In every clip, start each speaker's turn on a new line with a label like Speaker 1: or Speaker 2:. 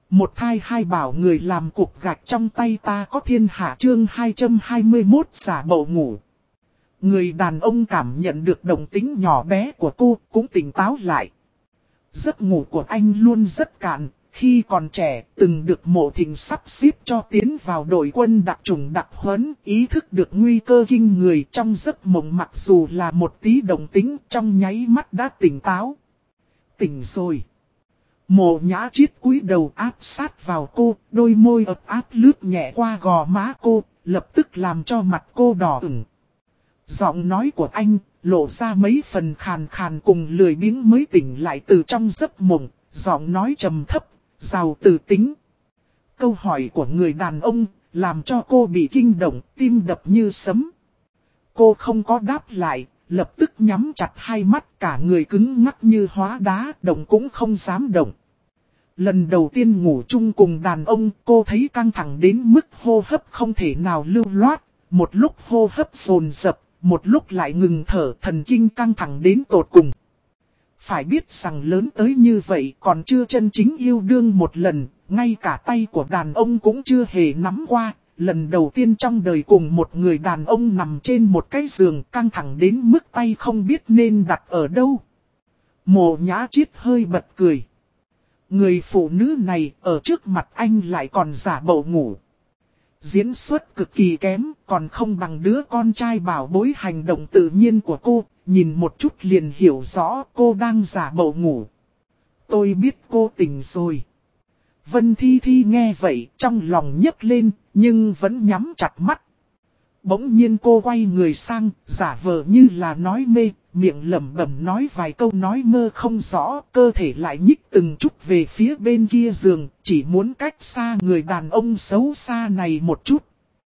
Speaker 1: Một thai hai bảo người làm cục gạch trong tay ta có thiên hạ chương 221 giả bộ ngủ. Người đàn ông cảm nhận được động tĩnh nhỏ bé của cô cũng tỉnh táo lại. Giấc ngủ của anh luôn rất cạn, khi còn trẻ từng được Mộ Thịnh sắp xếp cho tiến vào đội quân đặc chủng đặc huấn, ý thức được nguy cơ kinh người trong giấc mộng mặc dù là một tí động tĩnh trong nháy mắt đã tỉnh táo. Tỉnh rồi. Mộ Nhã Chiết cúi đầu áp sát vào cô, đôi môi ấm áp lướt nhẹ qua gò má cô, lập tức làm cho mặt cô đỏ ửng. Giọng nói của anh lộ ra mấy phần khàn khàn cùng lười biếng mới tỉnh lại từ trong giấc mộng, giọng nói trầm thấp, giàu tự tính. Câu hỏi của người đàn ông làm cho cô bị kinh động, tim đập như sấm. Cô không có đáp lại, lập tức nhắm chặt hai mắt, cả người cứng ngắc như hóa đá, động cũng không dám động. Lần đầu tiên ngủ chung cùng đàn ông, cô thấy căng thẳng đến mức hô hấp không thể nào lưu loát, một lúc hô hấp dồn dập, một lúc lại ngừng thở, thần kinh căng thẳng đến tột cùng. Phải biết rằng lớn tới như vậy còn chưa chân chính yêu đương một lần, ngay cả tay của đàn ông cũng chưa hề nắm qua. Lần đầu tiên trong đời cùng một người đàn ông nằm trên một cái giường, căng thẳng đến mức tay không biết nên đặt ở đâu. Mộ Nhã Chiết hơi bật cười. Người phụ nữ này ở trước mặt anh lại còn giả bộ ngủ. Diễn xuất cực kỳ kém, còn không bằng đứa con trai bảo bối hành động tự nhiên của cô, nhìn một chút liền hiểu rõ cô đang giả bộ ngủ. Tôi biết cô tỉnh rồi. Vân Thi Thi nghe vậy trong lòng nhấc lên, nhưng vẫn nhắm chặt mắt. Bỗng nhiên cô quay người sang, giả vờ như là nói mê, miệng lẩm bẩm nói vài câu nói mơ không rõ, cơ thể lại nhích từng chút về phía bên kia giường, chỉ muốn cách xa người đàn ông xấu xa này một chút.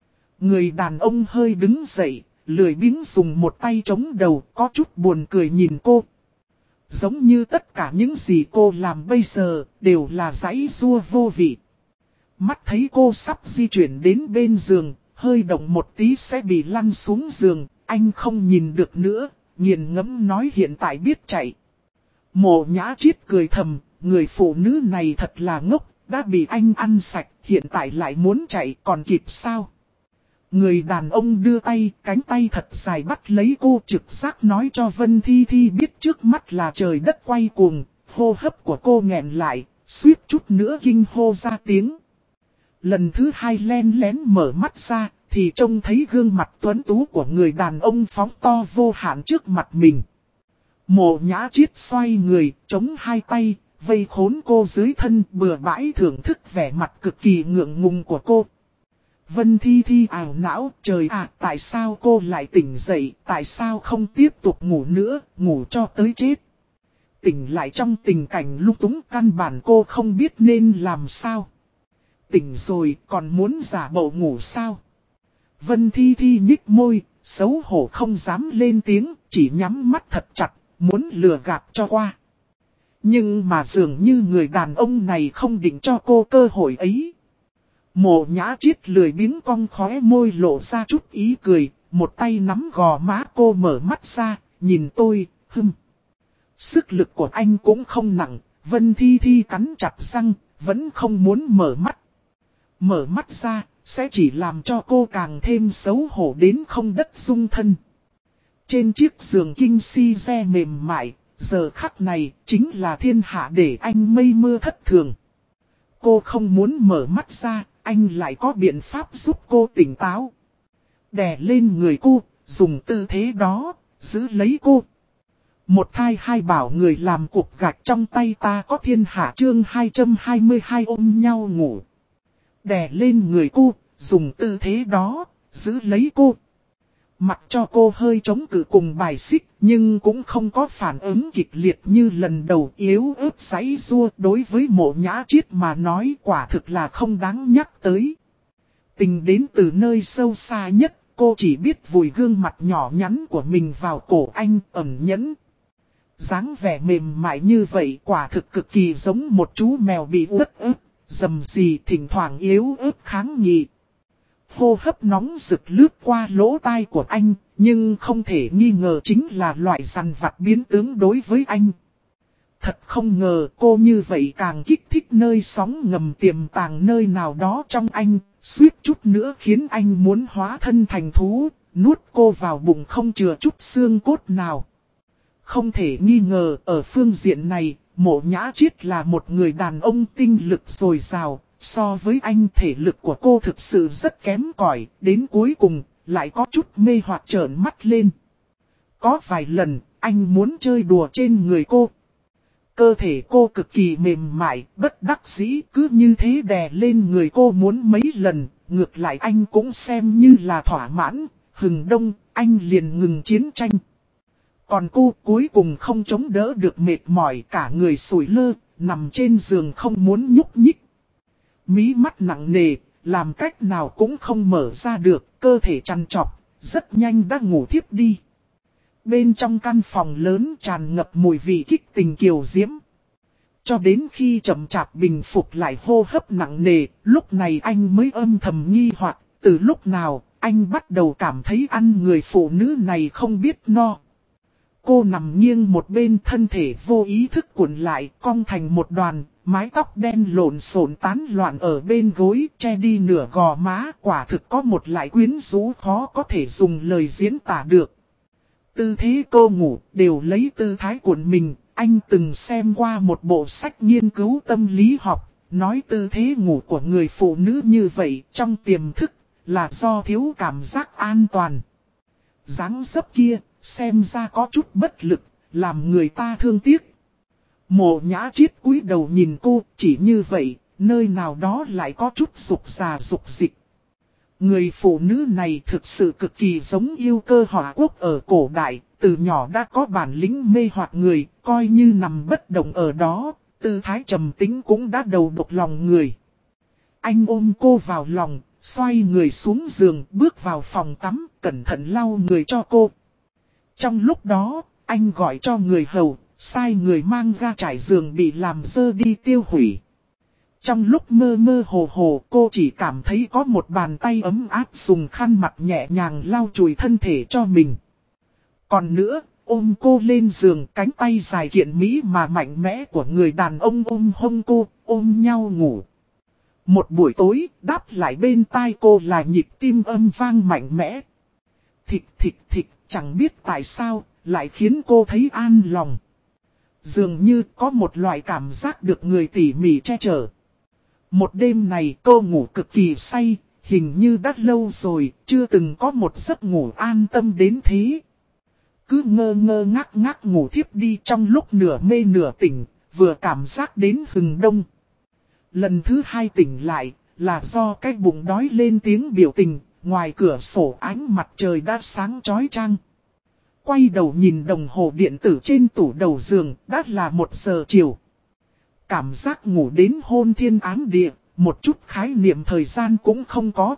Speaker 1: Người đàn ông hơi đứng dậy, lười biếng dùng một tay chống đầu, có chút buồn cười nhìn cô. Giống như tất cả những gì cô làm bây giờ, đều là giãy giụa vô vị. Mắt thấy cô sắp di chuyển đến bên giường, hơi động một tí sẽ bị lăn xuống giường, anh không nhìn được nữa, nghiền ngẫm nói hiện tại biết chạy. Mộ Nhã Chiết cười thầm, người phụ nữ này thật là ngốc, đã bị anh ăn sạch, hiện tại lại muốn chạy còn kịp sao? Người đàn ông đưa tay, cánh tay thật dài bắt lấy cô, trực giác nói cho Vân Thi Thi biết trước mắt là trời đất quay cuồng, hô hấp của cô nghẹn lại, suýt chút nữa kinh hô ra tiếng. Lần thứ hai len lén mở mắt ra, thì trông thấy gương mặt tuấn tú của người đàn ông phóng to vô hạn trước mặt mình. Mộ Nhã Chiết xoay người, chống hai tay, vây khốn cô dưới thân, bừa bãi thưởng thức vẻ mặt cực kỳ ngượng ngùng của cô. Vân Thi Thi ảo não, trời ạ, tại sao cô lại tỉnh dậy, tại sao không tiếp tục ngủ nữa, ngủ cho tới chết. Tỉnh lại trong tình cảnh lung túng, căn bản cô không biết nên làm sao. Tỉnh rồi còn muốn giả bộ ngủ sao? Vân Thi Thi nhích môi, xấu hổ không dám lên tiếng, chỉ nhắm mắt thật chặt, muốn lừa gạt cho qua. Nhưng mà dường như người đàn ông này không định cho cô cơ hội ấy. Mộ Nhã Chiết lười biếng cong khóe môi lộ ra chút ý cười, một tay nắm gò má cô mở mắt ra, nhìn tôi, Sức lực của anh cũng không nặng, Vân Thi Thi cắn chặt răng, vẫn không muốn mở mắt. Mở mắt ra, sẽ chỉ làm cho cô càng thêm xấu hổ đến không đất dung thân. Trên chiếc giường kinh si re mềm mại, giờ khắc này chính là thiên hạ để anh mây mưa thất thường. Cô không muốn mở mắt ra, anh lại có biện pháp giúp cô tỉnh táo. Đè lên người cô, dùng tư thế đó, giữ lấy cô. Một thai hai bảo người làm cục gạch trong tay ta có thiên hạ chương 222 ôm nhau ngủ. Đè lên người cô, dùng tư thế đó, giữ lấy cô. Mặc cho cô hơi chống cự cùng bài xích, nhưng cũng không có phản ứng kịch liệt như lần đầu, yếu ớt giãy giụa. Đối với Mộ Nhã Chiết mà nói quả thực là không đáng nhắc tới. Tình đến từ nơi sâu xa nhất, cô chỉ biết vùi gương mặt nhỏ nhắn của mình vào cổ anh, ẩn nhẫn. Dáng vẻ mềm mại như vậy quả thực cực kỳ giống một chú mèo bị uất ức, rầm rì thỉnh thoảng yếu ớt kháng nghị. Hô hấp nóng rực lướt qua lỗ tai của anh, nhưng không thể nghi ngờ chính là loại dằn vặt biến tướng đối với anh. Thật không ngờ cô như vậy càng kích thích nơi sóng ngầm tiềm tàng nơi nào đó trong anh, suýt chút nữa khiến anh muốn hóa thân thành thú, nuốt cô vào bụng không chừa chút xương cốt nào. Không thể nghi ngờ ở phương diện này, Mộ Nhã Triết là một người đàn ông tinh lực dồi dào, so với anh thể lực của cô thực sự rất kém cỏi, đến cuối cùng lại có chút mê hoặc trợn mắt lên. Có vài lần, anh muốn chơi đùa trên người cô. Cơ thể cô cực kỳ mềm mại, bất đắc dĩ cứ như thế đè lên người cô muốn mấy lần, ngược lại anh cũng xem như là thỏa mãn, hừng đông, anh liền ngừng chiến tranh. Còn cô cuối cùng không chống đỡ được mệt mỏi cả người sủi lơ, nằm trên giường không muốn nhúc nhích. Mí mắt nặng nề, làm cách nào cũng không mở ra được, cơ thể trằn trọc, rất nhanh đã ngủ thiếp đi. Bên trong căn phòng lớn tràn ngập mùi vị kích tình kiều diễm. Cho đến khi chậm chạp bình phục lại hô hấp nặng nề, lúc này anh mới âm thầm nghi hoặc, từ lúc nào anh bắt đầu cảm thấy ăn người phụ nữ này không biết no. Cô nằm nghiêng một bên, thân thể vô ý thức cuộn lại, cong thành một đoàn, mái tóc đen lộn xộn tán loạn ở bên gối, che đi nửa gò má, quả thực có một loại quyến rũ khó có thể dùng lời diễn tả được. Tư thế cô ngủ đều lấy tư thái cuộn mình, anh từng xem qua một bộ sách nghiên cứu tâm lý học, nói tư thế ngủ của người phụ nữ như vậy trong tiềm thức là do thiếu cảm giác an toàn. Dáng dấp kia, xem ra có chút bất lực, làm người ta thương tiếc. Mộ Nhã Triết cúi đầu nhìn cô, chỉ như vậy, nơi nào đó lại có chút rục rà rục dịch. Người phụ nữ này thực sự cực kỳ giống yêu cơ hỏa quốc ở cổ đại, từ nhỏ đã có bản lĩnh mê hoặc người, coi như nằm bất động ở đó, tư thái trầm tĩnh cũng đã đầu độc lòng người. Anh ôm cô vào lòng, xoay người xuống giường, bước vào phòng tắm, cẩn thận lau người cho cô. Trong lúc đó, anh gọi cho người hầu, sai người mang ga trải giường bị làm dơ đi tiêu hủy. Trong lúc mơ mơ hồ hồ, cô chỉ cảm thấy có một bàn tay ấm áp dùng khăn mặt nhẹ nhàng lau chùi thân thể cho mình. Còn nữa, ôm cô lên giường, cánh tay dài kiện mỹ mà mạnh mẽ của người đàn ông ôm hông cô, ôm nhau ngủ. Một buổi tối, đáp lại bên tai cô là nhịp tim âm vang mạnh mẽ. Thịch thịch thịch, chẳng biết tại sao, lại khiến cô thấy an lòng. Dường như có một loại cảm giác được người tỉ mỉ che chở. Một đêm này cô ngủ cực kỳ say, hình như đã lâu rồi, chưa từng có một giấc ngủ an tâm đến thế. Cứ ngơ ngơ ngác ngác ngủ thiếp đi trong lúc nửa mê nửa tỉnh, vừa cảm giác đến hừng đông. Lần thứ hai tỉnh lại, là do cái bụng đói lên tiếng biểu tình, ngoài cửa sổ ánh mặt trời đã sáng chói chang. Quay đầu nhìn đồng hồ điện tử trên tủ đầu giường, đã là 1 giờ chiều. Cảm giác ngủ đến hôn thiên ám địa, một chút khái niệm thời gian cũng không có.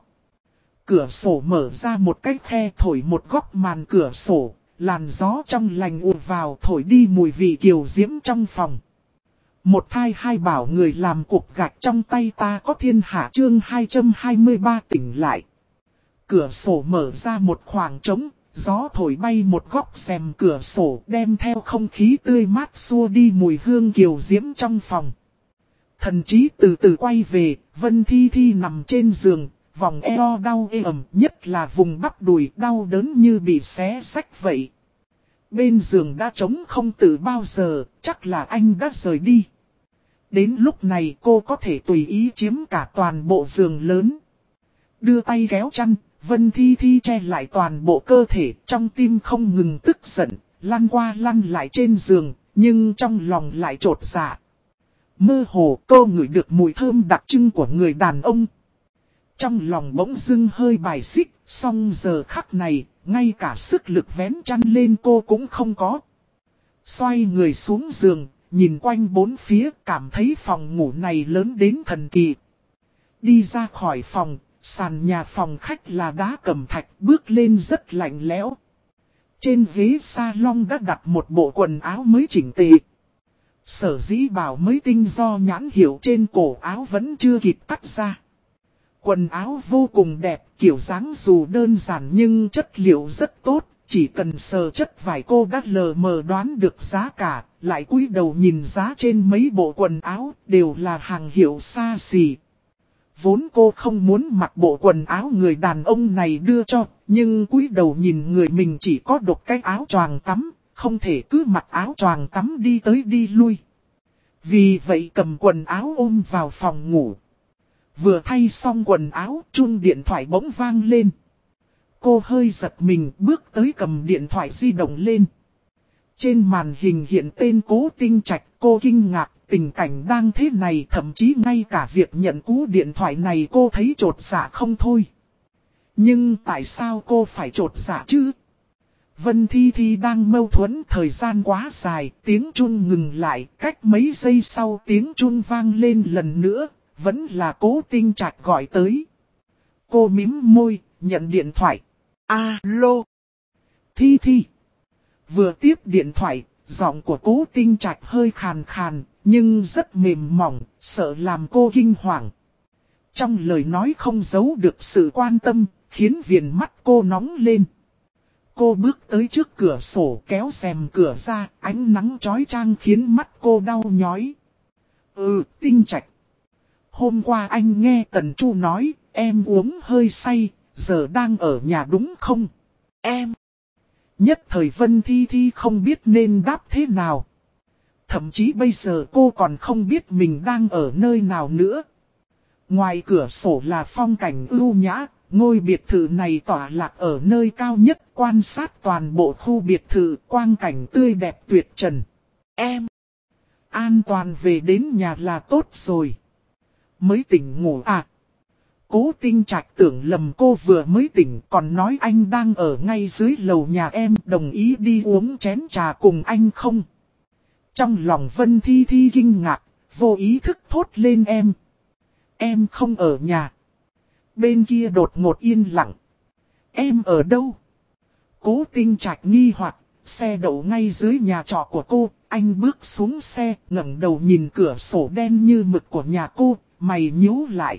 Speaker 1: Cửa sổ mở ra một cái khe, thổi một góc màn cửa sổ, làn gió trong lành ùa vào thổi đi mùi vị kiều diễm trong phòng. Một thai hai bảo người làm cục gạch trong tay ta có thiên hạ chương 223 tỉnh lại. Cửa sổ mở ra một khoảng trống, gió thổi bay một góc rèm cửa sổ đem theo không khí tươi mát xua đi mùi hương kiều diễm trong phòng. Thần trí từ từ quay về, Vân Thi Thi nằm trên giường, vòng eo đau ê ẩm, nhất là vùng bắp đùi đau đớn như bị xé xách vậy. Bên giường đã trống không từ bao giờ, chắc là anh đã rời đi. Đến lúc này cô có thể tùy ý chiếm cả toàn bộ giường lớn. Đưa tay kéo chăn, Vân Thi Thi che lại toàn bộ cơ thể, trong tim không ngừng tức giận, lăn qua lăn lại trên giường, nhưng trong lòng lại trột dạ. Mơ hồ cô ngửi được mùi thơm đặc trưng của người đàn ông. Trong lòng bỗng dưng hơi bài xích, song giờ khắc này, ngay cả sức lực vén chăn lên cô cũng không có. Xoay người xuống giường, nhìn quanh bốn phía, cảm thấy phòng ngủ này lớn đến thần kỳ. Đi ra khỏi phòng, sàn nhà phòng khách là đá cẩm thạch, bước lên rất lạnh lẽo. Trên ghế salon đã đặt một bộ quần áo mới chỉnh tề. Sở dĩ bảo mới tinh do nhãn hiệu trên cổ áo vẫn chưa kịp cắt ra. Quần áo vô cùng đẹp, kiểu dáng dù đơn giản nhưng chất liệu rất tốt, Chỉ cần sờ chất vải cô đã lờ mờ đoán được giá cả, lại cúi đầu nhìn giá trên mấy bộ quần áo, đều là hàng hiệu xa xỉ. Vốn cô không muốn mặc bộ quần áo người đàn ông này đưa cho, nhưng cúi đầu nhìn người mình chỉ có độc cái áo choàng tắm, không thể cứ mặc áo choàng tắm đi tới đi lui. Vì vậy cầm quần áo ôm vào phòng ngủ. Vừa thay xong quần áo, chuông điện thoại bỗng vang lên. Cô hơi giật mình bước tới cầm điện thoại di động lên. Trên màn hình hiện tên Cố Tinh Trạch, cô kinh ngạc, tình cảnh đang thế này, thậm chí ngay cả việc nhận cú điện thoại này cô thấy chột dạ không thôi. Nhưng tại sao cô phải chột dạ chứ? Vân Thi Thi đang mâu thuẫn, thời gian quá dài, tiếng chuông ngừng lại, cách mấy giây sau tiếng chuông vang lên lần nữa, vẫn là Cố Tinh Trạch gọi tới. Cô mím môi, nhận điện thoại. Alo. Thi Thi. Vừa tiếp điện thoại, giọng của Cố Tinh Trạch hơi khàn khàn, nhưng rất mềm mỏng, sợ làm cô kinh hoàng. Trong lời nói không giấu được sự quan tâm, khiến viền mắt cô nóng lên. Cô bước tới trước cửa sổ kéo rèm cửa ra, ánh nắng chói chang khiến mắt cô đau nhói. Tinh Trạch. Hôm qua anh nghe Tần Chu nói, em uống hơi say, giờ đang ở nhà đúng không? Em. Nhất thời Vân Thi Thi không biết nên đáp thế nào. Thậm chí bây giờ cô còn không biết mình đang ở nơi nào nữa. Ngoài cửa sổ là phong cảnh ưu nhã, ngôi biệt thự này tỏa lạc ở nơi cao nhất, quan sát toàn bộ khu biệt thự, quang cảnh tươi đẹp tuyệt trần. Em. An toàn về đến nhà là tốt rồi. Mới tỉnh ngủ à? Cố Tinh Trạch tưởng lầm cô vừa mới tỉnh, còn nói anh đang ở ngay dưới lầu nhà em, đồng ý đi uống chén trà cùng anh không? Trong lòng Vân Thi Thi kinh ngạc, vô ý thức thốt lên em. Em không ở nhà. Bên kia đột ngột yên lặng. Em ở đâu? Cố Tinh Trạch nghi hoặc, xe đậu ngay dưới nhà trọ của cô, anh bước xuống xe, ngẩng đầu nhìn cửa sổ đen như mực của nhà cô, mày nhíu lại.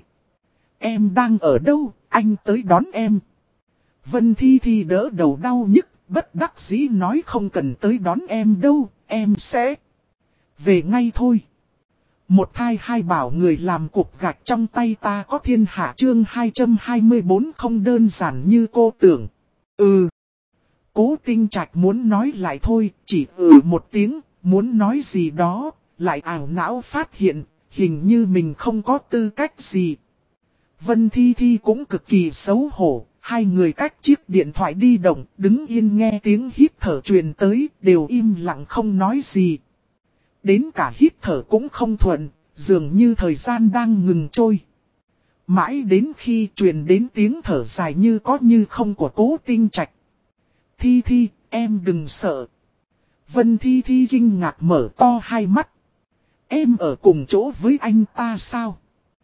Speaker 1: Em đang ở đâu, anh tới đón em. Vân Thi Thi đỡ đầu đau nhức, bất đắc dĩ nói không cần tới đón em đâu, em sẽ về ngay thôi. Một thai hai bảo người làm cục gạch trong tay ta có thiên hạ, chương 224 không đơn giản như cô tưởng. Cố Tinh Trạch muốn nói lại thôi, chỉ một tiếng, muốn nói gì đó, lại ảo não phát hiện, hình như mình không có tư cách gì. Vân Thi Thi cũng cực kỳ xấu hổ, hai người cách chiếc điện thoại di động, đứng yên nghe tiếng hít thở truyền tới, đều im lặng không nói gì. Đến cả hít thở cũng không thuận, dường như thời gian đang ngừng trôi. Mãi đến khi truyền đến tiếng thở dài như có như không của Cố Tinh Trạch. Thi Thi, em đừng sợ. Vân Thi Thi kinh ngạc mở to hai mắt. Em ở cùng chỗ với anh ta sao?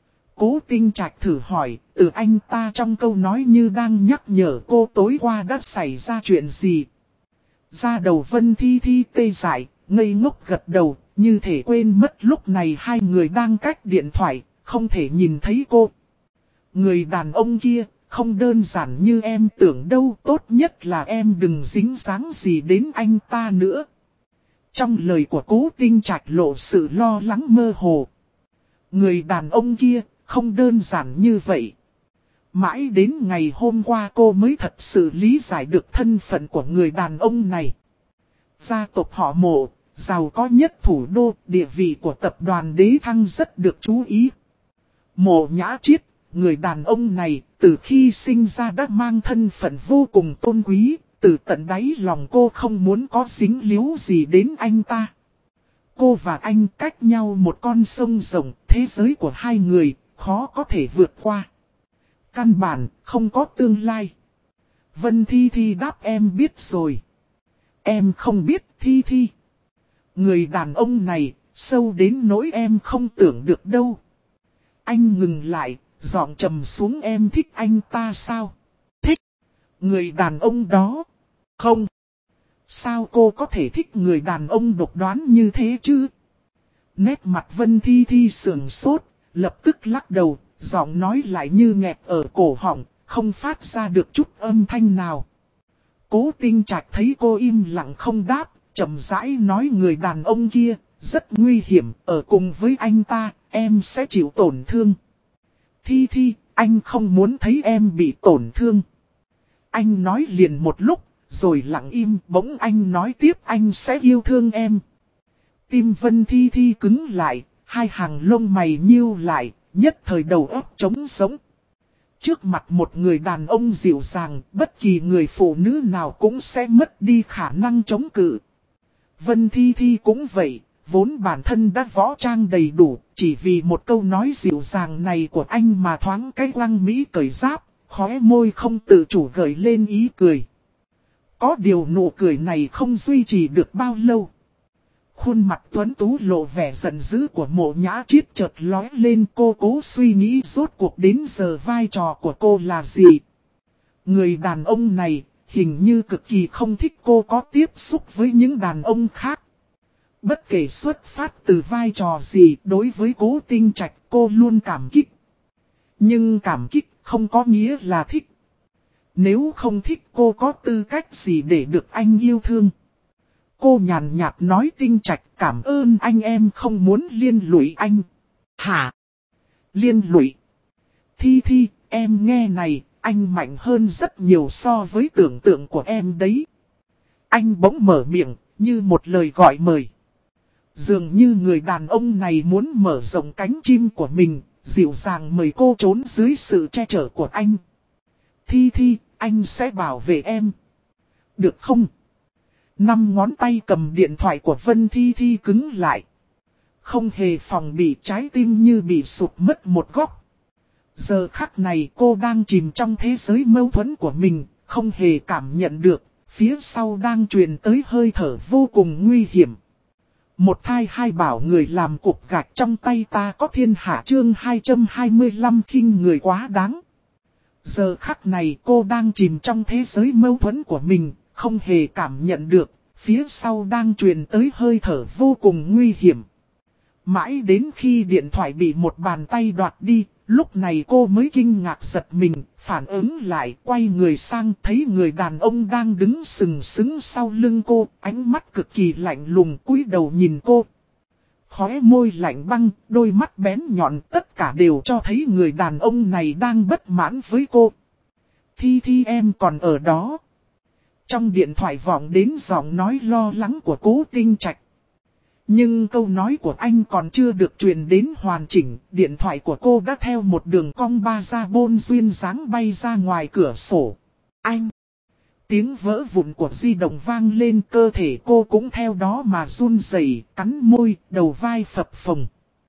Speaker 1: Cố Tinh Trạch thử hỏi, từ anh ta trong câu nói như đang nhắc nhở cô tối qua đã xảy ra chuyện gì. Da đầu Vân Thi Thi tê dại, ngây ngốc gật đầu, như thể quên mất lúc này hai người đang cách điện thoại, không thể nhìn thấy cô. Người đàn ông kia, không đơn giản như em tưởng đâu, tốt nhất là em đừng dính dáng gì đến anh ta nữa. Trong lời của Cố Tinh Trạch lộ sự lo lắng mơ hồ. Người đàn ông kia, không đơn giản như vậy. Mãi đến ngày hôm qua cô mới thật sự lý giải được thân phận của người đàn ông này. Gia tộc họ Mộ, giàu có nhất thủ đô, địa vị của tập đoàn Đế Thăng rất được chú ý. Mộ Nhã Triết, người đàn ông này, từ khi sinh ra đã mang thân phận vô cùng tôn quý, từ tận đáy lòng cô không muốn có dính líu gì đến anh ta. Cô và anh cách nhau một con sông rộng, thế giới của hai người, khó có thể vượt qua. Căn bản, không có tương lai. Vân Thi Thi đáp em biết rồi. Em không biết Thi Thi. Người đàn ông này, sâu đến nỗi em không tưởng được đâu. Anh ngừng lại, giọng trầm xuống, em thích anh ta sao? Thích. Người đàn ông đó. Không. Sao cô có thể thích người đàn ông độc đoán như thế chứ? Nét mặt Vân Thi Thi sườn sốt, lập tức lắc đầu, giọng nói lại như nghẹt ở cổ họng, không phát ra được chút âm thanh nào. Cố Tinh Trạch thấy cô im lặng không đáp, chậm rãi nói người đàn ông kia, rất nguy hiểm, ở cùng với anh ta, em sẽ chịu tổn thương. Thi Thi, anh không muốn thấy em bị tổn thương. Anh nói liền một lúc, rồi lặng im, bỗng anh nói tiếp anh sẽ yêu thương em. Tim Vân Thi Thi cứng lại, hai hàng lông mày nhíu lại, nhất thời đầu óc trống sống. Trước mặt một người đàn ông dịu dàng, bất kỳ người phụ nữ nào cũng sẽ mất đi khả năng chống cự. Vân Thi Thi cũng vậy, vốn bản thân đã võ trang đầy đủ, chỉ vì một câu nói dịu dàng này của anh mà thoáng cái Lăng Mỹ cởi giáp, khóe môi không tự chủ gợi lên ý cười. Có điều nụ cười này không duy trì được bao lâu. Khuôn mặt tuấn tú lộ vẻ giận dữ của Mộ Nhã Triết chợt lóe lên, cô cố suy nghĩ rốt cuộc đến giờ vai trò của cô là gì. Người đàn ông này hình như cực kỳ không thích cô có tiếp xúc với những đàn ông khác. Bất kể xuất phát từ vai trò gì, đối với Cố Tinh Trạch cô luôn cảm kích. Nhưng cảm kích không có nghĩa là thích. Nếu không thích cô có tư cách gì để được anh yêu thương. Cô nhàn nhạt nói Tinh Trạch cảm ơn anh, em không muốn liên lụy anh. Hả? Liên lụy? Thi Thi, em nghe này, anh mạnh hơn rất nhiều so với tưởng tượng của em đấy. Anh bỗng mở miệng, như một lời gọi mời. Dường như người đàn ông này muốn mở rộng cánh chim của mình, dịu dàng mời cô trốn dưới sự che chở của anh. Thi Thi, anh sẽ bảo vệ em. Được không? 5 ngón tay cầm điện thoại của Vân Thi Thi cứng lại. Không hề phòng bị, trái tim như bị sụt mất một góc. Giờ khắc này cô đang chìm trong thế giới mâu thuẫn của mình, không hề cảm nhận được, phía sau đang truyền tới hơi thở vô cùng nguy hiểm. Một thai hai bảo người làm cục gạch trong tay ta có thiên hạ chương 225 khinh người quá đáng. Giờ khắc này cô đang chìm trong thế giới mâu thuẫn của mình, không hề cảm nhận được, phía sau đang truyền tới hơi thở vô cùng nguy hiểm. Mãi đến khi điện thoại bị một bàn tay đoạt đi, lúc này cô mới kinh ngạc giật mình, phản ứng lại, quay người sang thấy người đàn ông đang đứng sừng sững sau lưng cô, ánh mắt cực kỳ lạnh lùng cúi đầu nhìn cô. Khóe môi lạnh băng, đôi mắt bén nhọn, tất cả đều cho thấy người đàn ông này đang bất mãn với cô. Thi Thi em còn ở đó. Trong điện thoại vọng đến giọng nói lo lắng của Cố Tinh Trạch. Nhưng câu nói của anh còn chưa được truyền đến hoàn chỉnh, điện thoại của cô đã theo một đường cong ba ra bôn duyên dáng bay ra ngoài cửa sổ. Anh! Tiếng vỡ vụn của di động vang lên, cơ thể cô cũng theo đó mà run rẩy, cắn môi, đầu vai phập phồng.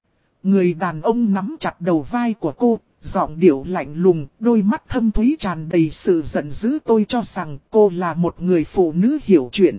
Speaker 1: Người đàn ông nắm chặt đầu vai của cô, giọng điệu lạnh lùng, đôi mắt thâm thúy tràn đầy sự giận dữ. Tôi cho rằng cô là một người phụ nữ hiểu chuyện.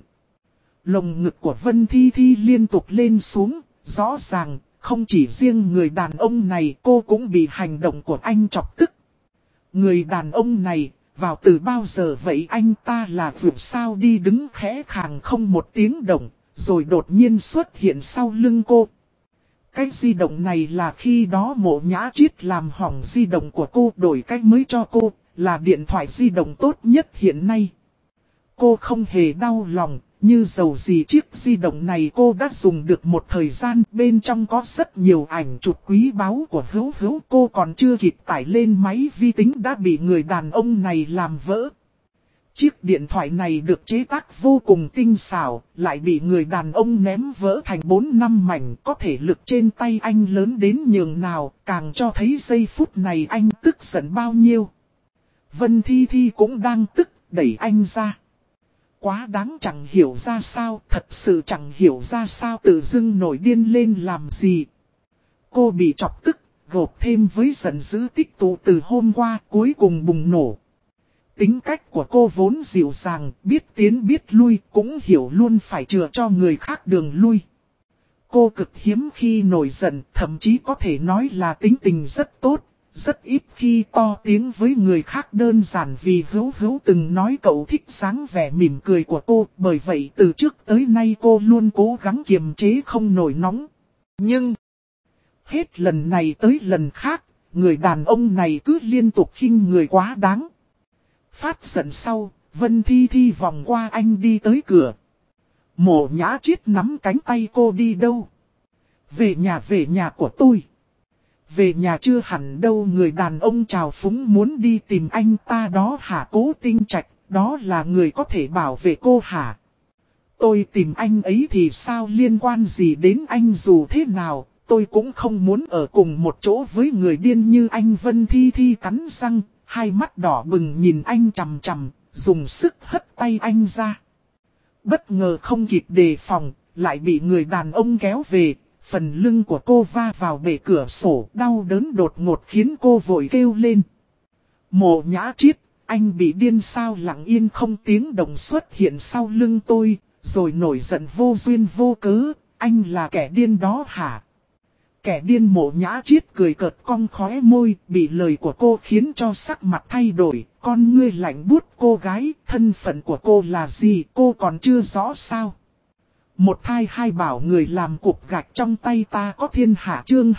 Speaker 1: Lồng ngực của Vân Thi Thi liên tục lên xuống, rõ ràng, không chỉ riêng người đàn ông này, cô cũng bị hành động của anh chọc tức. Người đàn ông này, vào từ bao giờ vậy, anh ta là vượt sao đi đứng khẽ khàng không một tiếng động, rồi đột nhiên xuất hiện sau lưng cô. Cái di động này là khi đó Mộ Nhã Triết làm hỏng di động của cô, đổi cái mới cho cô, là điện thoại di động tốt nhất hiện nay. Cô không hề đau lòng, như dầu gì chiếc di động này cô đã dùng được một thời gian, bên trong có rất nhiều ảnh chụp quý báu của Hữu Hữu, cô còn chưa kịp tải lên máy vi tính đã bị người đàn ông này làm vỡ. Chiếc điện thoại này được chế tác vô cùng tinh xảo, lại bị người đàn ông ném vỡ thành 4-5 mảnh, có thể lực trên tay anh lớn đến nhường nào, càng cho thấy giây phút này anh tức giận bao nhiêu. Vân Thi Thi cũng đang tức, đẩy anh ra. Quá đáng, chẳng hiểu ra sao, thật sự chẳng hiểu ra sao tự dưng nổi điên lên làm gì. Cô bị chọc tức, gộp thêm với giận dữ tích tụ từ hôm qua, cuối cùng bùng nổ. Tính cách của cô vốn dịu dàng, biết tiến biết lui, cũng hiểu luôn phải chừa cho người khác đường lui. Cô cực hiếm khi nổi giận, thậm chí có thể nói là tính tình rất tốt, rất ít khi to tiếng với người khác, đơn giản vì Hữu Hữu từng nói cậu thích dáng vẻ mỉm cười của cô, bởi vậy từ trước tới nay cô luôn cố gắng kiềm chế không nổi nóng. Nhưng, hết lần này tới lần khác, người đàn ông này cứ liên tục khinh người quá đáng. Phát giận sau, Vân Thi Thi vòng qua anh đi tới cửa. Mộ Nhã Chiết nắm cánh tay cô đi đâu? Về nhà của tôi. Về nhà chưa hẳn đâu, người đàn ông trào phúng muốn đi tìm anh ta đó hả? Cố Tinh Trạch, đó là người có thể bảo vệ cô hả? Tôi tìm anh ấy thì sao liên quan gì đến anh, dù thế nào, tôi cũng không muốn ở cùng một chỗ với người điên như anh. Vân Thi Thi cắn răng, hai mắt đỏ bừng nhìn anh chằm chằm, dùng sức hất tay anh ra. Bất ngờ không kịp đề phòng, lại bị người đàn ông kéo về, phần lưng của cô va vào bệ cửa sổ, đau đớn đột ngột khiến cô vội kêu lên. Mộ Nhã Chiết, anh bị điên sao? Lặng yên không tiếng động xuất hiện sau lưng tôi, rồi nổi giận vô duyên vô cớ, anh là kẻ điên đó hả? Kẻ điên? Mộ Nhã Chiết cười cợt cong khóe môi, bị lời của cô khiến cho sắc mặt thay đổi, con ngươi lạnh buốt. Cô gái, thân phận của cô là gì, cô còn chưa rõ sao? Một thai hai bảo, người làm cục gạch trong tay ta có thiên hạ. Chương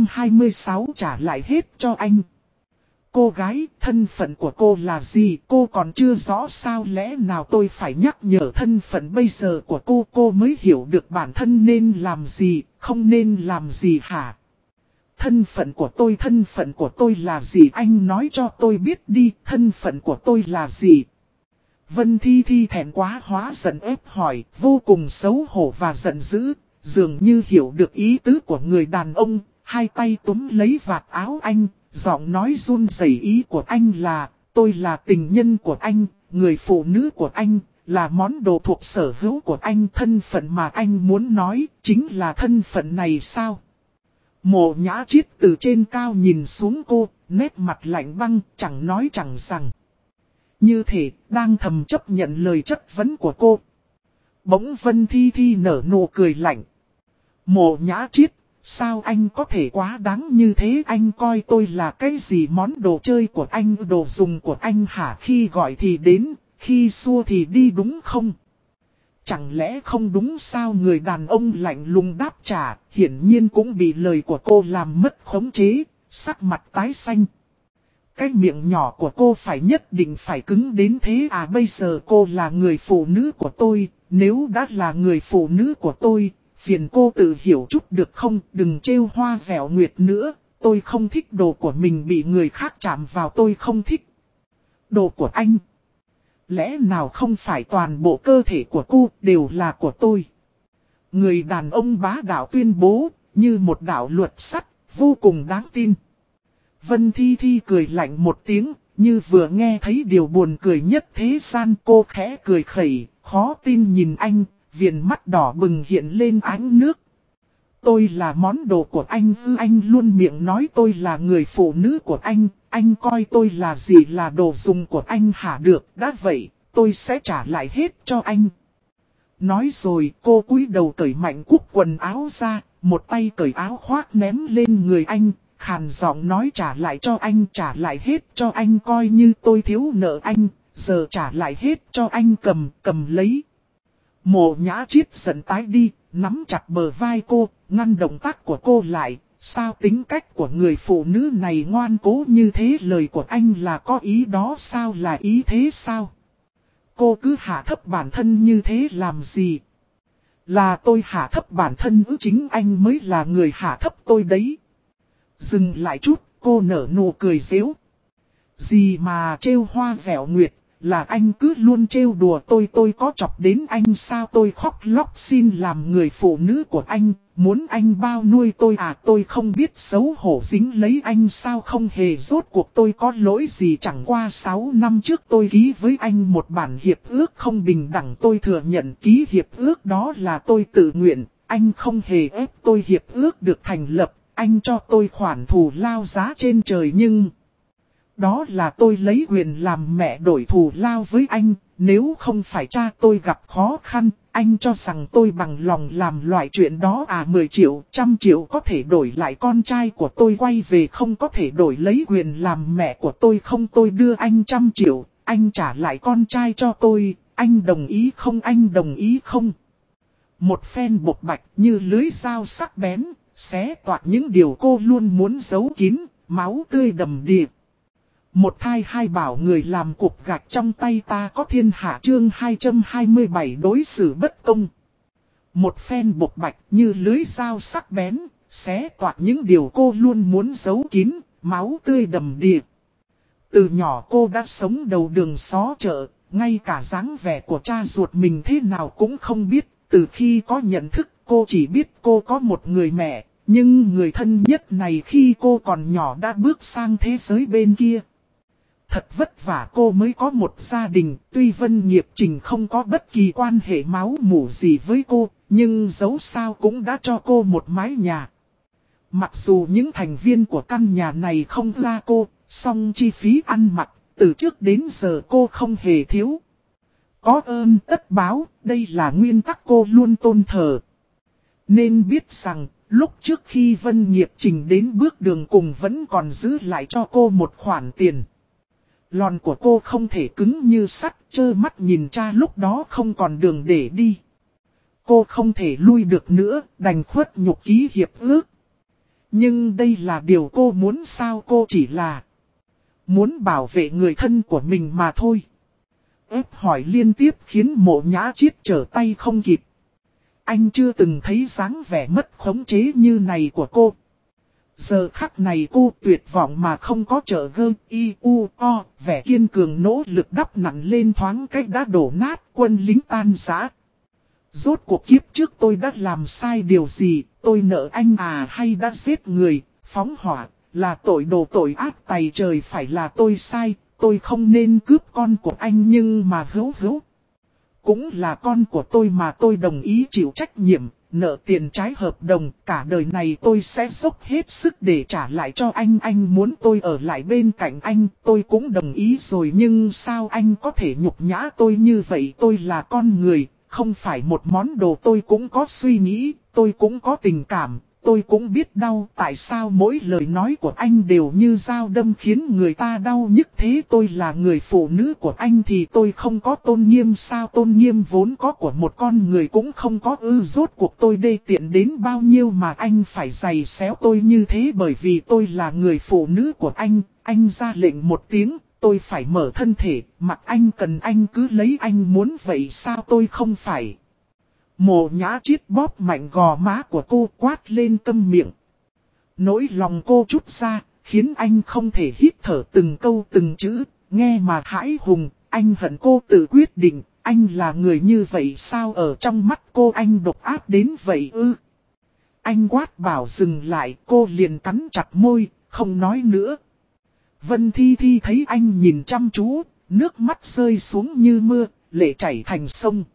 Speaker 1: 226 trả lại hết cho anh. Cô gái, thân phận của cô là gì, cô còn chưa rõ sao? Lẽ nào tôi phải nhắc nhở thân phận bây giờ của cô mới hiểu được bản thân nên làm gì, không nên làm gì hả? Thân phận của tôi là gì? Anh nói cho tôi biết đi, thân phận của tôi là gì? Vân Thi Thi thẹn quá hóa giận ép hỏi, vô cùng xấu hổ và giận dữ, dường như hiểu được ý tứ của người đàn ông, hai tay túm lấy vạt áo anh, giọng nói run rẩy. Ý của anh là, tôi là tình nhân của anh, người phụ nữ của anh, là món đồ thuộc sở hữu của anh. Thân phận mà anh muốn nói, chính là thân phận này sao? Mộ Nhã Chiết từ trên cao nhìn xuống cô, nét mặt lạnh băng, chẳng nói chẳng rằng. Như thể, đang thầm chấp nhận lời chất vấn của cô. Bỗng Vân Thi Thi nở nụ cười lạnh. Mộ Nhã Chiết, sao anh có thể quá đáng như thế? Anh coi tôi là cái gì? Món đồ chơi của anh, đồ dùng của anh hả? Khi gọi thì đến, khi xua thì đi đúng không? Chẳng lẽ không đúng sao? Người đàn ông lạnh lùng đáp trả, hiển nhiên cũng bị lời của cô làm mất khống chế, sắc mặt tái xanh. Cái miệng nhỏ của cô phải nhất định phải cứng đến thế à? Bây giờ cô là người phụ nữ của tôi, nếu đã là người phụ nữ của tôi, phiền cô tự hiểu chút được không? Đừng trêu hoa vẻo nguyệt nữa, tôi không thích đồ của mình bị người khác chạm vào, tôi không thích. Đồ của anh? Lẽ nào không phải toàn bộ cơ thể của cô đều là của tôi? Người đàn ông bá đạo tuyên bố, như một đạo luật sắt, vô cùng đáng tin. Vân Thi Thi cười lạnh một tiếng, như vừa nghe thấy điều buồn cười nhất thế gian. Cô khẽ cười khẩy, khó tin nhìn anh, viền mắt đỏ bừng hiện lên ánh nước. Tôi là món đồ của anh ư? Anh luôn miệng nói tôi là người phụ nữ của anh coi tôi là gì, là đồ dùng của anh hả? Được, đã vậy, tôi sẽ trả lại hết cho anh. Nói rồi cô cúi đầu cởi mạnh cúc quần áo ra, một tay cởi áo khoác ném lên người anh, khàn giọng nói trả lại cho anh, trả lại hết cho anh, coi như tôi thiếu nợ anh, giờ trả lại hết cho anh, cầm lấy. Mộ Nhã Chiết giận tái đi, nắm chặt bờ vai cô, ngăn động tác của cô lại. Sao tính cách của người phụ nữ này ngoan cố như thế? Lời của anh là có ý đó sao? Là ý thế sao? Cô cứ hạ thấp bản thân như thế làm gì? Là tôi hạ thấp bản thân ư? Chính anh mới là người hạ thấp tôi đấy. Dừng lại chút, cô nở nụ cười giễu. Gì mà trêu hoa vẻo nguyệt, là anh cứ luôn trêu đùa tôi có chọc đến anh sao? Tôi khóc lóc xin làm người phụ nữ của anh, muốn anh bao nuôi tôi à? Tôi không biết xấu hổ dính lấy anh sao? Không hề, rốt cuộc tôi có lỗi gì? Chẳng qua 6 năm trước tôi ký với anh một bản hiệp ước không bình đẳng, tôi thừa nhận ký hiệp ước đó là tôi tự nguyện, anh không hề ép tôi. Hiệp ước được thành lập, anh cho tôi khoản thù lao giá trên trời, nhưng đó là tôi lấy quyền làm mẹ đổi thù lao với anh. Nếu không phải cha tôi gặp khó khăn, anh cho rằng tôi bằng lòng làm loại chuyện đó à? 10 triệu, 100 triệu có thể đổi lại con trai của tôi quay về, không có thể đổi lấy quyền làm mẹ của tôi không? Tôi đưa anh 100 triệu, anh trả lại con trai cho tôi, anh đồng ý không? Anh đồng ý không? Một phen bộc bạch như lưới dao sắc bén, xé toạc những điều cô luôn muốn giấu kín, máu tươi đầm đìa. Một thai hai bảo người làm cục gạch trong tay ta có thiên hạ chương 227 đối xử bất công. Một phen bộc bạch như lưới dao sắc bén, xé toạc những điều cô luôn muốn giấu kín, máu tươi đầm đìa. Từ nhỏ cô đã sống đầu đường xó chợ, ngay cả dáng vẻ của cha ruột mình thế nào cũng không biết. Từ khi có nhận thức cô chỉ biết cô có một người mẹ, nhưng người thân nhất này khi cô còn nhỏ đã bước sang thế giới bên kia. Thật vất vả cô mới có một gia đình, tuy Vân Nghiệp Trình không có bất kỳ quan hệ máu mủ gì với cô, nhưng dẫu sao cũng đã cho cô một mái nhà. Mặc dù những thành viên của căn nhà này không ra cô, song chi phí ăn mặc, từ trước đến giờ cô không hề thiếu. Có ơn tất báo, đây là nguyên tắc cô luôn tôn thờ. Nên biết rằng, lúc trước khi Vân Nghiệp Trình đến bước đường cùng vẫn còn giữ lại cho cô một khoản tiền. Lòn của cô không thể cứng như sắt, trơ mắt nhìn cha lúc đó không còn đường để đi. Cô không thể lui được nữa, đành khuất nhục ký hiệp ước. Nhưng đây là điều cô muốn sao, cô chỉ là muốn bảo vệ người thân của mình mà thôi. Ép hỏi liên tiếp khiến Mộ Nhã Chiết trở tay không kịp. Anh chưa từng thấy dáng vẻ mất khống chế như này của cô. Giờ khắc này cô tuyệt vọng mà không có trợ gơ, vẻ kiên cường nỗ lực đắp nặn lên thoáng cách đã đổ nát, quân lính tan rã. Rốt cuộc kiếp trước tôi đã làm sai điều gì, tôi nợ anh à hay đã giết người, phóng hỏa, là tội đồ tội ác tày trời, phải là tôi sai, tôi không nên cướp con của anh nhưng mà hữu. Cũng là con của tôi mà tôi đồng ý chịu trách nhiệm, nợ tiền trái hợp đồng, cả đời này tôi sẽ dốc hết sức để trả lại cho anh muốn tôi ở lại bên cạnh anh, tôi cũng đồng ý rồi nhưng sao anh có thể nhục nhã tôi như vậy, tôi là con người, không phải một món đồ, tôi cũng có suy nghĩ, tôi cũng có tình cảm. Tôi cũng biết đau, tại sao mỗi lời nói của anh đều như dao đâm khiến người ta đau nhức thế, tôi là người phụ nữ của anh thì tôi không có tôn nghiêm sao, tôn nghiêm vốn có của một con người cũng không có rốt cuộc tôi đê tiện đến bao nhiêu mà anh phải giày xéo tôi như thế, bởi vì tôi là người phụ nữ của anh ra lệnh một tiếng, tôi phải mở thân thể, mặc anh cần anh cứ lấy, anh muốn vậy sao, tôi không phải. Mộ Nhã Chiết bóp mạnh gò má của cô, quát lên câm miệng. Nỗi lòng cô trút ra, khiến anh không thể hít thở từng câu từng chữ, nghe mà hãi hùng, anh hận cô tự quyết định, anh là người như vậy sao, ở trong mắt cô anh độc ác đến vậy ư. Anh quát bảo dừng lại, cô liền cắn chặt môi, không nói nữa. Vân Thi Thi thấy anh nhìn chăm chú, nước mắt rơi xuống như mưa, lệ chảy thành sông.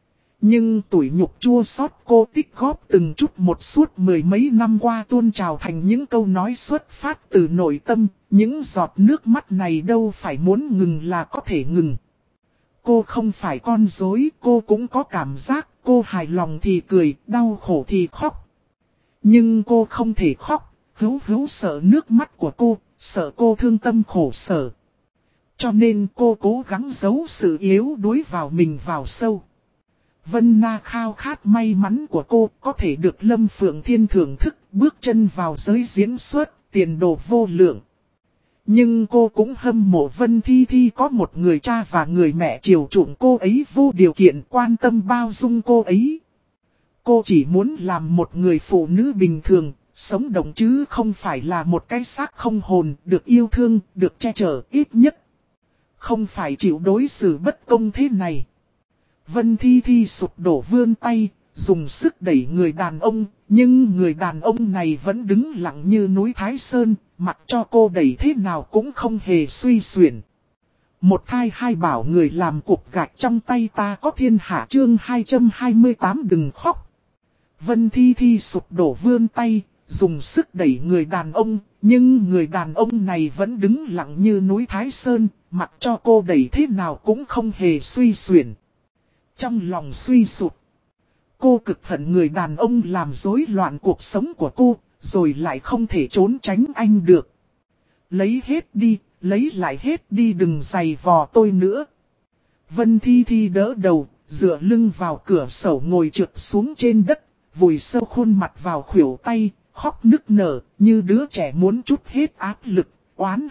Speaker 1: Nhưng tủi nhục chua xót cô tích góp từng chút một suốt mười mấy năm qua tuôn trào thành những câu nói xuất phát từ nội tâm, những giọt nước mắt này đâu phải muốn ngừng là có thể ngừng. Cô không phải con dối, cô cũng có cảm giác, cô hài lòng thì cười, đau khổ thì khóc. Nhưng cô không thể khóc, hữu sợ nước mắt của cô, sợ cô thương tâm khổ sở. Cho nên cô cố gắng giấu sự yếu đuối vào mình vào sâu. Vân Na khao khát may mắn của cô có thể được Lâm Phượng Thiên thưởng thức, bước chân vào giới diễn xuất, tiền đồ vô lượng. Nhưng cô cũng hâm mộ Vân Thi Thi có một người cha và người mẹ chiều chuộng cô ấy vô điều kiện, quan tâm bao dung cô ấy. Cô chỉ muốn làm một người phụ nữ bình thường, sống động chứ không phải là một cái xác không hồn, được yêu thương, được che chở ít nhất. Không phải chịu đối xử bất công thế này. Vân Thi Thi sụp đổ vươn tay, dùng sức đẩy người đàn ông, nhưng người đàn ông này vẫn đứng lặng như núi Thái Sơn, mặc cho cô đẩy thế nào cũng không hề suy xuyển. Một thai hai bảo người làm cục gạch trong tay ta có thiên hạ chương 228 đừng khóc. Vân Thi Thi sụp đổ vươn tay, dùng sức đẩy người đàn ông, nhưng người đàn ông này vẫn đứng lặng như núi Thái Sơn, mặc cho cô đẩy thế nào cũng không hề suy xuyển. Trong lòng suy sụp, cô cực hận người đàn ông làm rối loạn cuộc sống của cô, rồi lại không thể trốn tránh anh được. Lấy hết đi, lấy lại hết đi, đừng giày vò tôi nữa. Vân Thi Thi đỡ đầu, dựa lưng vào cửa sổ ngồi trượt xuống trên đất, vùi sâu khuôn mặt vào khuỷu tay, khóc nức nở như đứa trẻ muốn trút hết áp lực, oán hận,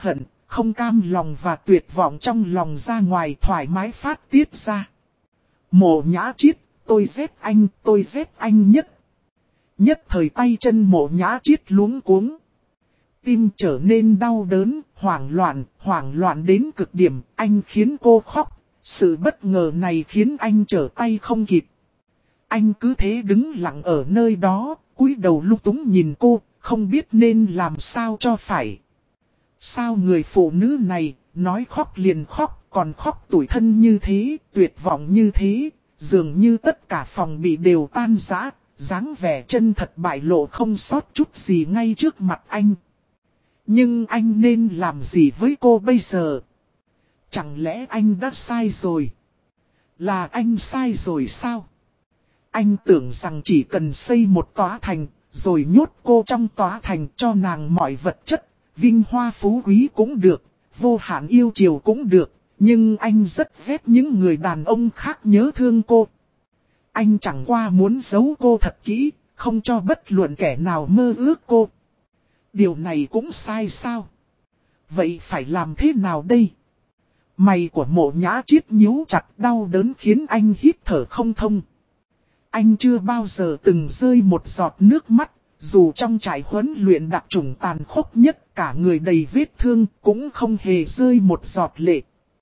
Speaker 1: không cam lòng và tuyệt vọng trong lòng ra ngoài thoải mái phát tiết ra. Mộ Nhã Chiết, tôi ghét anh nhất. Nhất thời tay chân Mộ Nhã Chiết luống cuống. Tim trở nên đau đớn, hoảng loạn đến cực điểm, anh khiến cô khóc. Sự bất ngờ này khiến anh trở tay không kịp. Anh cứ thế đứng lặng ở nơi đó, cúi đầu lung túng nhìn cô, không biết nên làm sao cho phải. Sao người phụ nữ này, nói khóc liền khóc, còn khóc tủi thân như thế, tuyệt vọng như thế, dường như tất cả phòng bị đều tan rã, dáng vẻ chân thật bại lộ không sót chút gì ngay trước mặt anh. Nhưng anh nên làm gì với cô bây giờ? Chẳng lẽ anh đã sai rồi? Là anh sai rồi sao? Anh tưởng rằng chỉ cần xây một tòa thành, rồi nhốt cô trong tòa thành cho nàng mọi vật chất, vinh hoa phú quý cũng được, vô hạn yêu chiều cũng được. Nhưng anh rất ghét những người đàn ông khác nhớ thương cô. Anh chẳng qua muốn giấu cô thật kỹ, không cho bất luận kẻ nào mơ ước cô. Điều này cũng sai sao? Vậy phải làm thế nào đây? Mày của Mộ Nhã Chiết nhíu chặt, đau đớn khiến anh hít thở không thông. Anh chưa bao giờ từng rơi một giọt nước mắt, dù trong trại huấn luyện đặc chủng tàn khốc nhất, cả người đầy vết thương cũng không hề rơi một giọt lệ.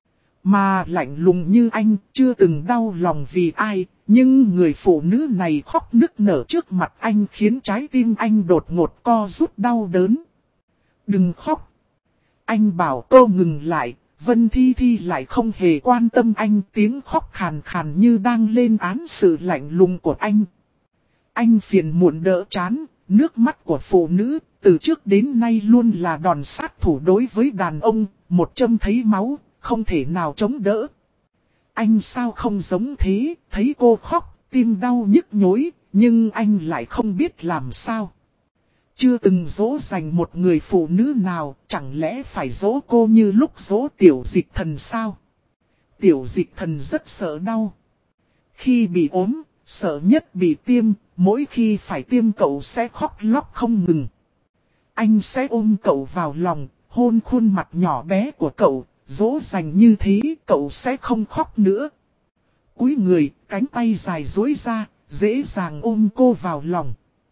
Speaker 1: Mà lạnh lùng như anh, chưa từng đau lòng vì ai, nhưng người phụ nữ này khóc nức nở trước mặt anh khiến trái tim anh đột ngột co rút đau đớn. Đừng khóc. Anh bảo cô ngừng lại, Vân Thi Thi lại không hề quan tâm anh, tiếng khóc khàn khàn như đang lên án sự lạnh lùng của anh. Anh phiền muộn đỡ chán, nước mắt của phụ nữ, từ trước đến nay luôn là đòn sát thủ đối với đàn ông, một châm thấy máu, không thể nào chống đỡ. Anh sao không giống thế, thấy cô khóc, tim đau nhức nhối, nhưng anh lại không biết làm sao. Chưa từng dỗ dành một người phụ nữ nào, chẳng lẽ phải dỗ cô như lúc dỗ Tiểu Dịch Thần sao? Tiểu Dịch Thần rất sợ đau. Khi bị ốm, sợ nhất bị tiêm, mỗi khi phải tiêm cậu sẽ khóc lóc không ngừng. Anh sẽ ôm cậu vào lòng, hôn khuôn mặt nhỏ bé của cậu, dỗ dành như thế cậu sẽ không khóc nữa. Cúi người, cánh tay dài duỗi ra, dễ dàng ôm cô vào lòng.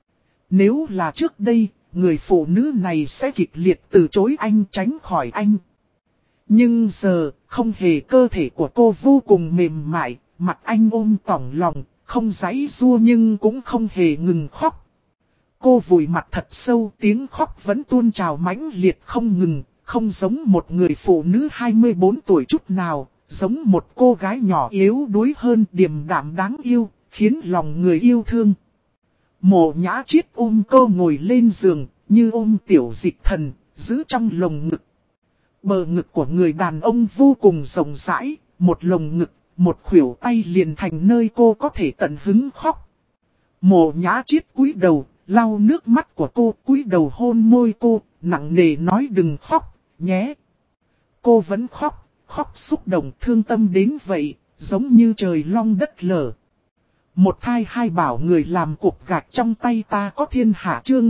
Speaker 1: Nếu là trước đây, người phụ nữ này sẽ kịch liệt từ chối anh, tránh khỏi anh. Nhưng giờ, không hề, cơ thể của cô vô cùng mềm mại, mặt anh ôm tỏng lòng, không giãy giụa nhưng cũng không hề ngừng khóc. Cô vùi mặt thật sâu, tiếng khóc vẫn tuôn trào mãnh liệt không ngừng, không giống một người phụ nữ 24 tuổi chút nào, giống một cô gái nhỏ yếu đuối hơn, điềm đạm đáng yêu, khiến lòng người yêu thương. Mộ Nhã Chiết ôm cô ngồi lên giường, như ôm Tiểu Dịch Thần, giữ trong lồng ngực. Bờ ngực của người đàn ông vô cùng rộng rãi, một lồng ngực, một khuỷu tay liền thành nơi cô có thể tận hứng khóc. Mộ Nhã Chiết cúi đầu, lau nước mắt của cô, cúi đầu hôn môi cô, nặng nề nói đừng khóc, nhé. Cô vẫn khóc, khóc xúc động thương tâm đến vậy, giống như trời long đất lở. Một thai hai bảo người làm cục gạch trong tay ta có thiên hạ chương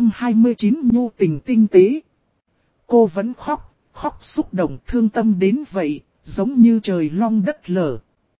Speaker 1: 229 nhu tình tinh tế. Cô vẫn khóc, khóc xúc động thương tâm đến vậy, giống như trời long đất lở.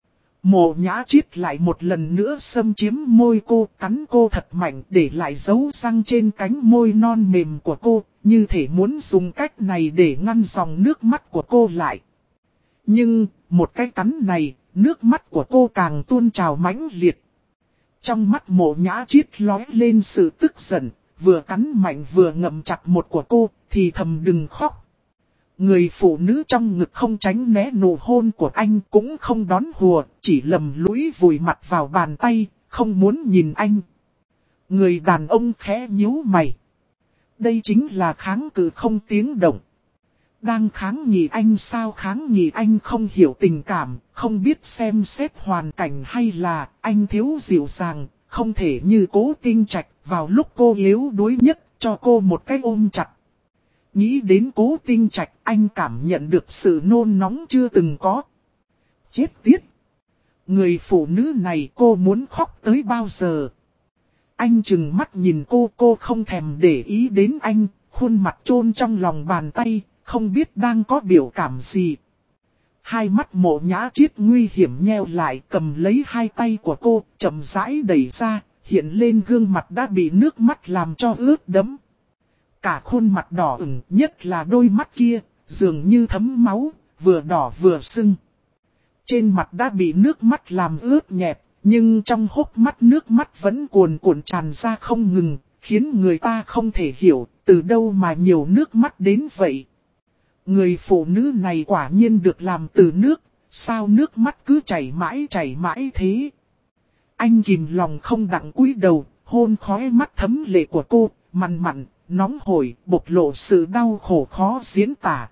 Speaker 1: Mộ Nhã Chiết lại một lần nữa xâm chiếm môi cô, cắn cô thật mạnh để lại dấu răng trên cánh môi non mềm của cô, như thể muốn dùng cách này để ngăn dòng nước mắt của cô lại. Nhưng, một cái cắn này, nước mắt của cô càng tuôn trào mãnh liệt. Trong mắt Mộ Nhã Chiết lóe lên sự tức giận, vừa cắn mạnh vừa ngậm chặt một của cô, thì thầm đừng khóc. Người phụ nữ trong ngực không tránh né nụ hôn của anh cũng không đón hùa, chỉ lầm lũi vùi mặt vào bàn tay, không muốn nhìn anh. Người đàn ông khẽ nhíu mày. Đây chính là kháng cự không tiếng động. Đang kháng nghị anh sao? Kháng nghị anh không hiểu tình cảm, không biết xem xét hoàn cảnh, hay là anh thiếu dịu dàng, không thể như Cố Tinh Trạch vào lúc cô yếu đuối nhất cho cô một cái ôm chặt. Nghĩ đến Cố Tinh Trạch, anh cảm nhận được sự nôn nóng chưa từng có. Chết tiết! Người phụ nữ này cô muốn khóc tới bao giờ? Anh trừng mắt nhìn cô không thèm để ý đến anh, khuôn mặt chôn trong lòng bàn tay, không biết đang có biểu cảm gì. Hai mắt Mộ Nhã Triết nguy hiểm nheo lại, cầm lấy hai tay của cô, chậm rãi đẩy ra, hiện lên gương mặt đã bị nước mắt làm cho ướt đẫm. Cả khuôn mặt đỏ ửng, nhất là đôi mắt kia, dường như thấm máu, vừa đỏ vừa sưng. Trên mặt đã bị nước mắt làm ướt nhẹp, nhưng trong hốc mắt nước mắt vẫn cuồn cuộn tràn ra không ngừng, khiến người ta không thể hiểu từ đâu mà nhiều nước mắt đến vậy. Người phụ nữ này quả nhiên được làm từ nước, sao nước mắt cứ chảy mãi thế. Anh kìm lòng không đặng cúi đầu, hôn khóe mắt thấm lệ của cô, mặn mặn, nóng hổi, bộc lộ sự đau khổ khó diễn tả.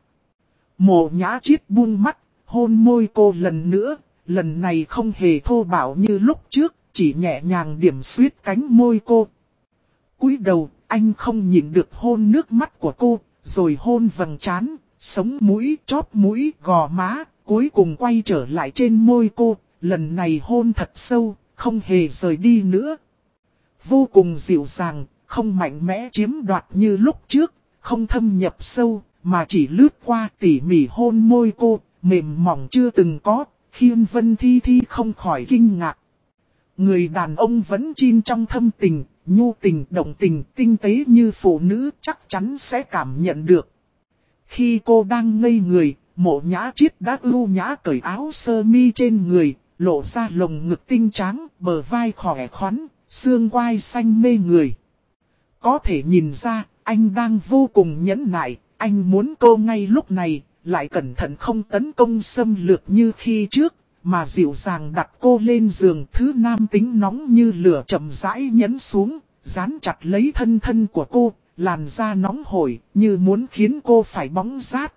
Speaker 1: Mộ Nhã Triết buông mắt, hôn môi cô lần nữa, lần này không hề thô bạo như lúc trước, chỉ nhẹ nhàng điểm xuyết cánh môi cô. Cúi đầu, anh không nhịn được hôn nước mắt của cô, rồi hôn vầng trán, sống mũi, chóp mũi, gò má, cuối cùng quay trở lại trên môi cô, lần này hôn thật sâu, không hề rời đi nữa. Vô cùng dịu dàng, không mạnh mẽ chiếm đoạt như lúc trước, không thâm nhập sâu, mà chỉ lướt qua tỉ mỉ hôn môi cô, mềm mỏng chưa từng có, khiến Vân Thi Thi không khỏi kinh ngạc. Người đàn ông vẫn chìm trong thâm tình, nhu tình, động tình, tinh tế như phụ nữ chắc chắn sẽ cảm nhận được. Khi cô đang ngây người, Mộ Nhã Triết đã ưu nhã cởi áo sơ mi trên người, lộ ra lồng ngực tinh tráng, bờ vai khỏe khoắn, xương quai xanh mê người. Có thể nhìn ra, anh đang vô cùng nhẫn nại, anh muốn cô ngay lúc này, lại cẩn thận không tấn công xâm lược như khi trước, mà dịu dàng đặt cô lên giường. Thứ nam tính nóng như lửa chậm rãi nhấn xuống, dán chặt lấy thân thân của cô, làn da nóng hổi như muốn khiến cô phải bóng rát.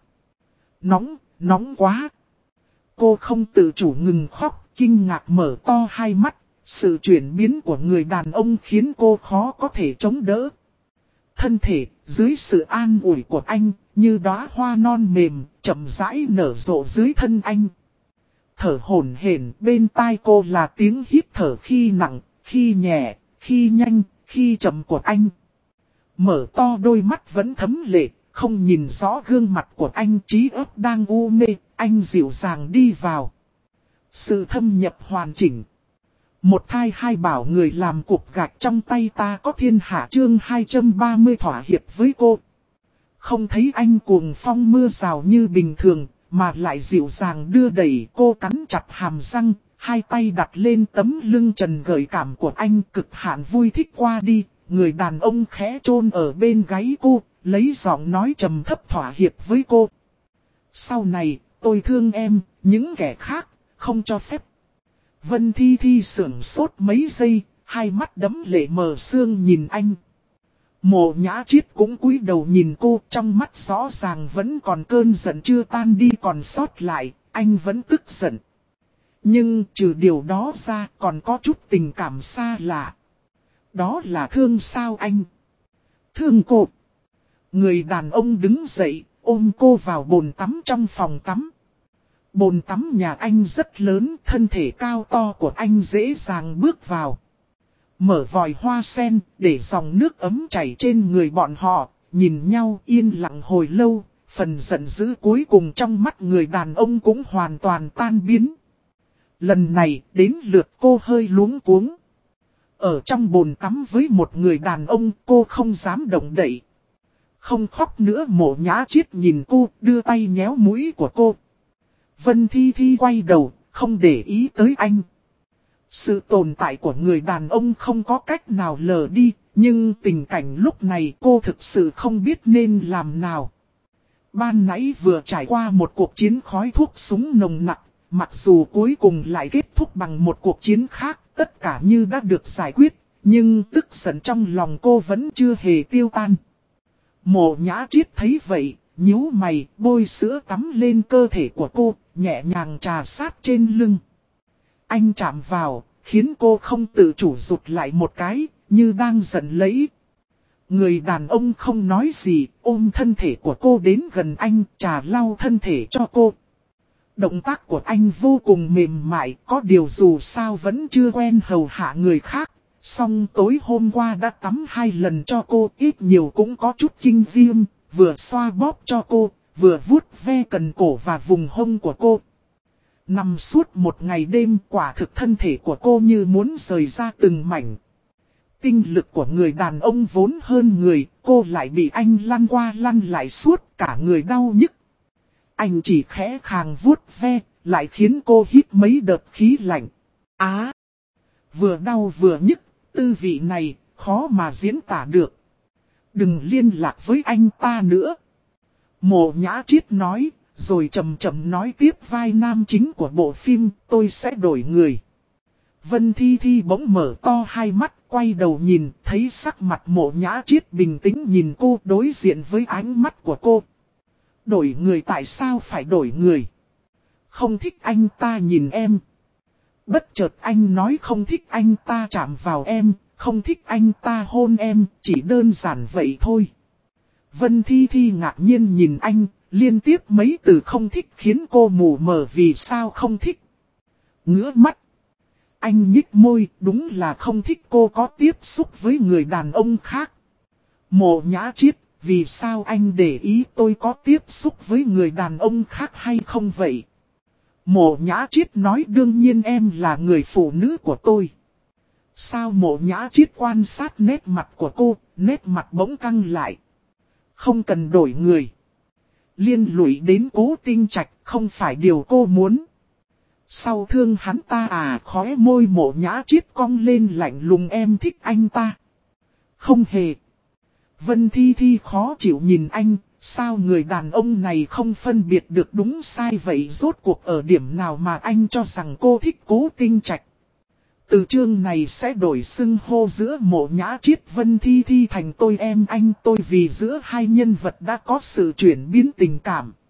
Speaker 1: Nóng quá. Cô không tự chủ ngừng khóc, kinh ngạc mở to hai mắt, sự chuyển biến của người đàn ông khiến cô khó có thể chống đỡ. Thân thể, dưới sự an ủi của anh, như đóa hoa non mềm, chậm rãi nở rộ dưới thân anh. Thở hổn hển, bên tai cô là tiếng hít thở khi nặng, khi nhẹ, khi nhanh, khi chậm của anh. Mở to đôi mắt vẫn thấm lệ, không nhìn rõ gương mặt của anh, trí óc đang u mê, anh dịu dàng đi vào. Sự thâm nhập hoàn chỉnh. Một thai hai bảo người làm cục gạch trong tay ta có thiên hạ chương 230 thỏa hiệp với cô. Không thấy anh cuồng phong mưa rào như bình thường, mà lại dịu dàng đưa đẩy cô, cắn chặt hàm răng, hai tay đặt lên tấm lưng trần gợi cảm của anh, cực hạn vui thích qua đi. Người đàn ông khẽ chôn ở bên gáy cô, lấy giọng nói trầm thấp thỏa hiệp với cô. Sau này, tôi thương em, những kẻ khác, không cho phép. Vân Thi Thi sửng sốt mấy giây, hai mắt đẫm lệ mờ sương nhìn anh. Mộ Nhã Triết cũng cúi đầu nhìn cô, trong mắt rõ ràng vẫn còn cơn giận chưa tan đi còn sót lại, anh vẫn tức giận. Nhưng trừ điều đó ra còn có chút tình cảm xa lạ. Đó là thương sao anh? Thương cô. Người đàn ông đứng dậy, ôm cô vào bồn tắm trong phòng tắm. Bồn tắm nhà anh rất lớn, thân thể cao to của anh dễ dàng bước vào. Mở vòi hoa sen, để dòng nước ấm chảy trên người bọn họ, nhìn nhau yên lặng hồi lâu, phần giận dữ cuối cùng trong mắt người đàn ông cũng hoàn toàn tan biến. Lần này, đến lượt cô hơi luống cuống. Ở trong bồn tắm với một người đàn ông, cô không dám động đậy. Không khóc nữa. Mộ Nhã Triết nhìn cô, đưa tay nhéo mũi của cô. Vân Thi Thi quay đầu, không để ý tới anh. Sự tồn tại của người đàn ông không có cách nào lờ đi, nhưng tình cảnh lúc này cô thực sự không biết nên làm nào. Ban nãy vừa trải qua một cuộc chiến khói thuốc súng nồng nặc, mặc dù cuối cùng lại kết thúc bằng một cuộc chiến khác, tất cả như đã được giải quyết, nhưng tức giận trong lòng cô vẫn chưa hề tiêu tan. Mộ Nhã Triết thấy vậy, nhíu mày, bôi sữa tắm lên cơ thể của cô, nhẹ nhàng trà sát trên lưng. Anh chạm vào, khiến cô không tự chủ rụt lại một cái, như đang giận lẫy. Người đàn ông không nói gì, ôm thân thể của cô đến gần anh, trà lau thân thể cho cô. Động tác của anh vô cùng mềm mại, có điều dù sao vẫn chưa quen hầu hạ người khác. Song tối hôm qua đã tắm 2 lần cho cô, ít nhiều cũng có chút kinh viêm, vừa xoa bóp cho cô, vừa vuốt ve cần cổ và vùng hông của cô. Nằm suốt một ngày đêm, quả thực thân thể của cô như muốn rời ra từng mảnh. Tinh lực của người đàn ông vốn hơn người, cô lại bị anh lăn qua lăn lại suốt, cả người đau nhức. Anh chỉ khẽ khàng vuốt ve, lại khiến cô hít mấy đợt khí lạnh. Vừa đau vừa nhức, tư vị này, khó mà diễn tả được. Đừng liên lạc với anh ta nữa. Mộ Nhã Triết nói, rồi chậm chậm nói tiếp vai nam chính của bộ phim, tôi sẽ đổi người. Vân Thi Thi bỗng mở to hai mắt, quay đầu nhìn, thấy sắc mặt Mộ Nhã Triết bình tĩnh nhìn cô, đối diện với ánh mắt của cô. Đổi người, tại sao phải đổi người? Không thích anh ta nhìn em. Bất chợt anh nói không thích anh ta chạm vào em, không thích anh ta hôn em, chỉ đơn giản vậy thôi. Vân Thi Thi ngạc nhiên nhìn anh, liên tiếp mấy từ không thích khiến cô mù mờ vì sao không thích. Ngứa mắt. Anh nhích môi, đúng là không thích cô có tiếp xúc với người đàn ông khác. Mộ Nhã Triết, vì sao anh để ý tôi có tiếp xúc với người đàn ông khác hay không vậy? Mộ Nhã Triết nói đương nhiên em là người phụ nữ của tôi. Sao Mộ Nhã Triết quan sát nét mặt của cô, nét mặt bỗng căng lại. Không cần đổi người. Liên lụy đến Cố Tinh Trạch không phải điều cô muốn. Sau thương hắn ta khóe môi Mộ Nhã Triết cong lên lạnh lùng em thích anh ta. Không hề. Vân Thi Thi khó chịu nhìn anh, sao người đàn ông này không phân biệt được đúng sai vậy, rốt cuộc ở điểm nào mà anh cho rằng cô thích Cố Tinh Trạch. Từ chương này sẽ đổi xưng hô giữa Mộ Nhã Triết Vân Thi Thi thành tôi em anh tôi, vì giữa hai nhân vật đã có sự chuyển biến tình cảm.